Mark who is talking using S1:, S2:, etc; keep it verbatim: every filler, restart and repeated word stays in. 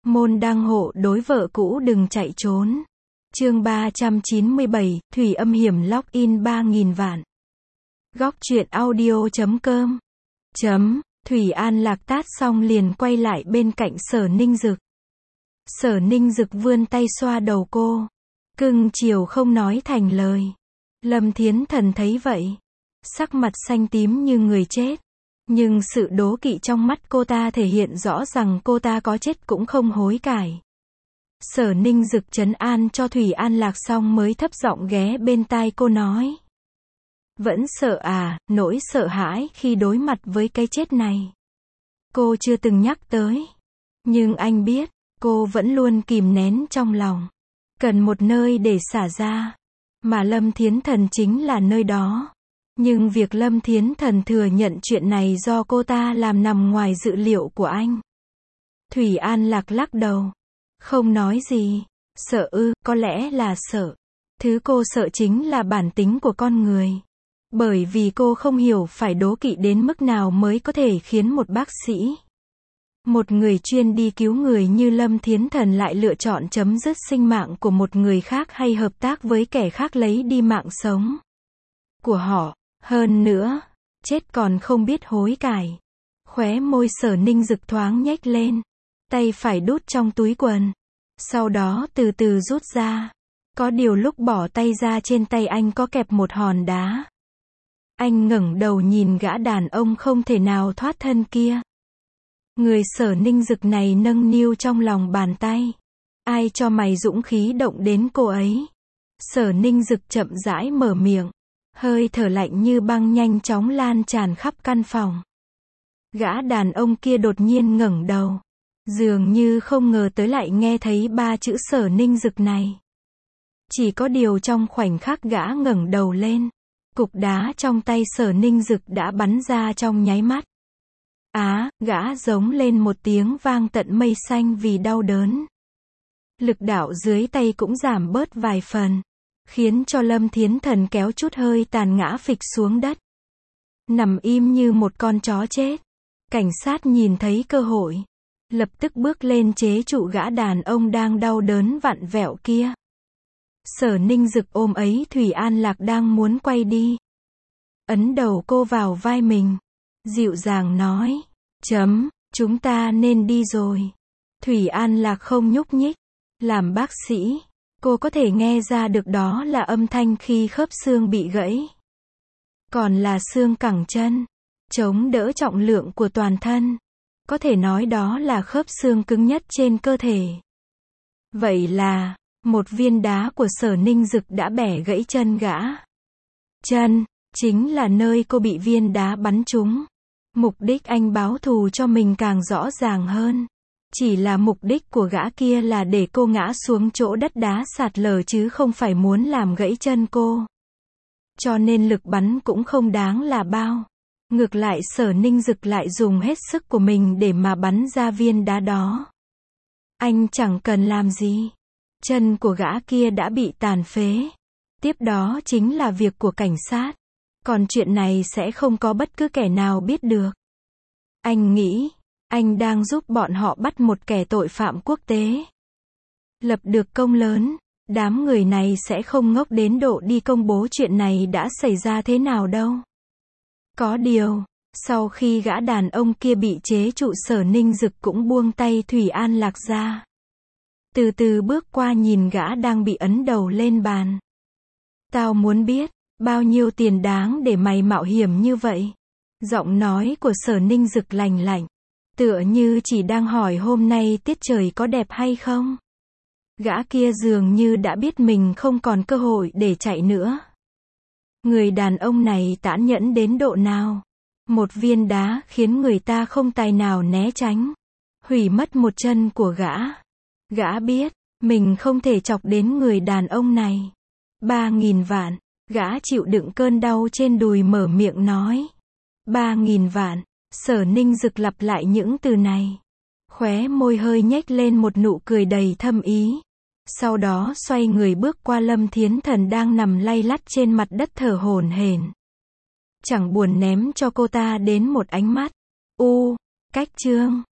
S1: Môn đăng hộ đối vợ cũ đừng chạy trốn. Chương ba trăm chín mươi bảy, Thủy âm hiểm login ba nghìn vạn. Góc truyện audio chấm com. Chấm, Thủy An Lạc tát xong liền quay lại bên cạnh Sở Ninh Dực. Sở Ninh Dực vươn tay xoa đầu cô. Cưng chiều không nói thành lời. Lâm Thiến Thần thấy vậy. Sắc mặt xanh tím như người chết. Nhưng sự đố kỵ trong mắt cô ta thể hiện rõ rằng cô ta có chết cũng không hối cải. Sở Ninh Dực trấn an cho Thủy An Lạc xong mới thấp giọng ghé bên tai cô nói. Vẫn sợ à, nỗi sợ hãi khi đối mặt với cái chết này. Cô chưa từng nhắc tới. Nhưng anh biết, cô vẫn luôn kìm nén trong lòng. Cần một nơi để xả ra. Mà Lâm Thiến Thần chính là nơi đó. Nhưng việc Lâm Thiến Thần thừa nhận chuyện này do cô ta làm nằm ngoài dự liệu của anh. Thủy An Lạc lắc đầu. Không nói gì. Sợ ư, có lẽ là sợ. Thứ cô sợ chính là bản tính của con người. Bởi vì cô không hiểu phải đố kỵ đến mức nào mới có thể khiến một bác sĩ, một người chuyên đi cứu người như Lâm Thiến Thần lại lựa chọn chấm dứt sinh mạng của một người khác hay hợp tác với kẻ khác lấy đi mạng sống của họ. Hơn nữa, chết còn không biết hối cải. Khóe môi Sở Ninh Dực thoáng nhếch lên. Tay phải đút trong túi quần. Sau đó từ từ rút ra. Có điều lúc bỏ tay ra trên tay anh có kẹp một hòn đá. Anh ngẩng đầu nhìn gã đàn ông không thể nào thoát thân kia. Người Sở Ninh Dực này nâng niu trong lòng bàn tay. Ai cho mày dũng khí động đến cô ấy? Sở Ninh Dực chậm rãi mở miệng. Hơi thở lạnh như băng nhanh chóng lan tràn khắp căn phòng. Gã đàn ông kia đột nhiên ngẩng đầu. Dường như không ngờ tới lại nghe thấy ba chữ Sở Ninh Dực này. Chỉ có điều trong khoảnh khắc gã ngẩng đầu lên. Cục đá trong tay Sở Ninh Dực đã bắn ra trong nháy mắt. Á, gã giống lên một tiếng vang tận mây xanh vì đau đớn. Lực đạo dưới tay cũng giảm bớt vài phần. Khiến cho Lâm Thiến Thần kéo chút hơi tàn ngã phịch xuống đất. Nằm im như một con chó chết. Cảnh sát nhìn thấy cơ hội. Lập tức bước lên chế trụ gã đàn ông đang đau đớn vặn vẹo kia. Sở Ninh Dực ôm ấy Thủy An Lạc đang muốn quay đi. Ấn đầu cô vào vai mình. Dịu dàng nói. Chấm, chúng ta nên đi rồi. Thủy An Lạc không nhúc nhích. Làm bác sĩ, cô có thể nghe ra được đó là âm thanh khi khớp xương bị gãy. Còn là xương cẳng chân. Chống đỡ trọng lượng của toàn thân. Có thể nói đó là khớp xương cứng nhất trên cơ thể. Vậy là, một viên đá của Sở Ninh Dực đã bẻ gãy chân gã. Chân, chính là nơi cô bị viên đá bắn trúng. Mục đích anh báo thù cho mình càng rõ ràng hơn. Chỉ là mục đích của gã kia là để cô ngã xuống chỗ đất đá sạt lở chứ không phải muốn làm gãy chân cô. Cho nên lực bắn cũng không đáng là bao. Ngược lại Sở Ninh Dực lại dùng hết sức của mình để mà bắn ra viên đá đó. Anh chẳng cần làm gì. Chân của gã kia đã bị tàn phế. Tiếp đó chính là việc của cảnh sát. Còn chuyện này sẽ không có bất cứ kẻ nào biết được. Anh nghĩ, anh đang giúp bọn họ bắt một kẻ tội phạm quốc tế. Lập được công lớn, đám người này sẽ không ngốc đến độ đi công bố chuyện này đã xảy ra thế nào đâu. Có điều, sau khi gã đàn ông kia bị chế trụ Sở Ninh Dực cũng buông tay Thủy An Lạc ra. Từ từ bước qua nhìn gã đang bị ấn đầu lên bàn. Tao muốn biết, bao nhiêu tiền đáng để mày mạo hiểm như vậy? Giọng nói của Sở Ninh Dực lành lạnh. Tựa như chỉ đang hỏi hôm nay tiết trời có đẹp hay không? Gã kia dường như đã biết mình không còn cơ hội để chạy nữa. Người đàn ông này tàn nhẫn đến độ nào? Một viên đá khiến người ta không tài nào né tránh. Hủy mất một chân của gã. Gã biết, mình không thể chọc đến người đàn ông này. Ba nghìn vạn. Gã chịu đựng cơn đau trên đùi mở miệng nói. Ba nghìn vạn. Sở Ninh Dực lặp lại những từ này. Khóe môi hơi nhếch lên một nụ cười đầy thâm ý. Sau đó xoay người bước qua Lâm Thiến Thần đang nằm lay lắt trên mặt đất thở hổn hển. Chẳng buồn ném cho cô ta đến một ánh mắt. U, cách chương.